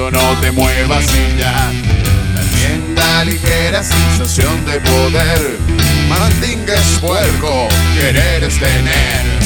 momento no te muevas y ya. También da ligera sensación de poder. Mandinga es puerco, querer es tener.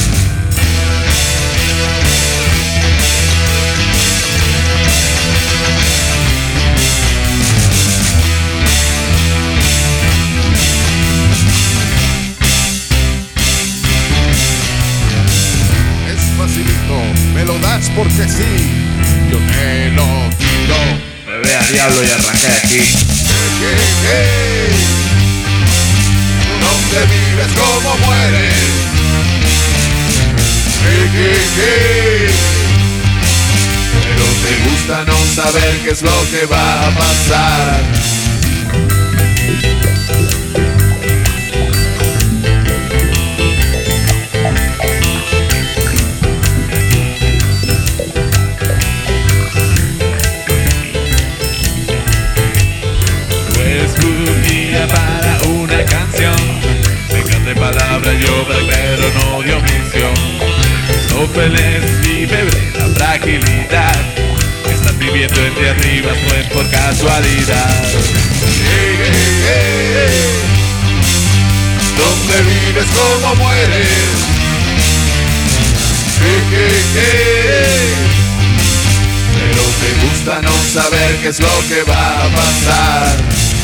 Me lo das porque sí, yo te lo quito. Me ve a diablo y arranqué de aquí. ¿Dónde vives? ¿Cómo mueres? Pero te gusta no saber qué es lo que va a pasar. Para una canción, vengan de palabra, yo pero no de omisión. No feliz y beber la fragilidad que están viviendo entre arriba, no es por casualidad. ¿Dónde vives? ¿Cómo mueres? Pero te gusta no saber qué es lo que va a pasar.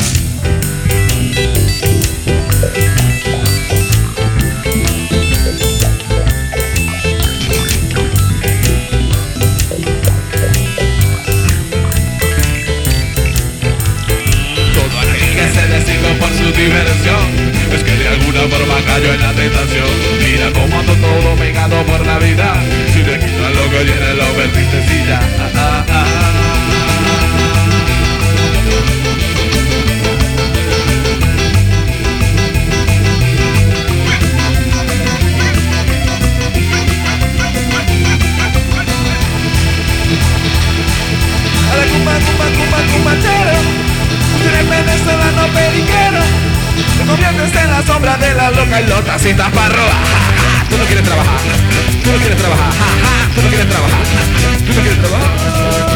Por su diversión, es que de alguna forma cayó en la tentación. Mira cómo ando todo pegado por la vida. Si le quitas lo que viene lo perdiste si ya. A la cumbachero, un venezolano periquero, te conviertes en la sombra de la loca y lota sin taparro. Tú no quieres trabajar, tú no quieres trabajar, tú no quieres trabajar, tú no quieres trabajar.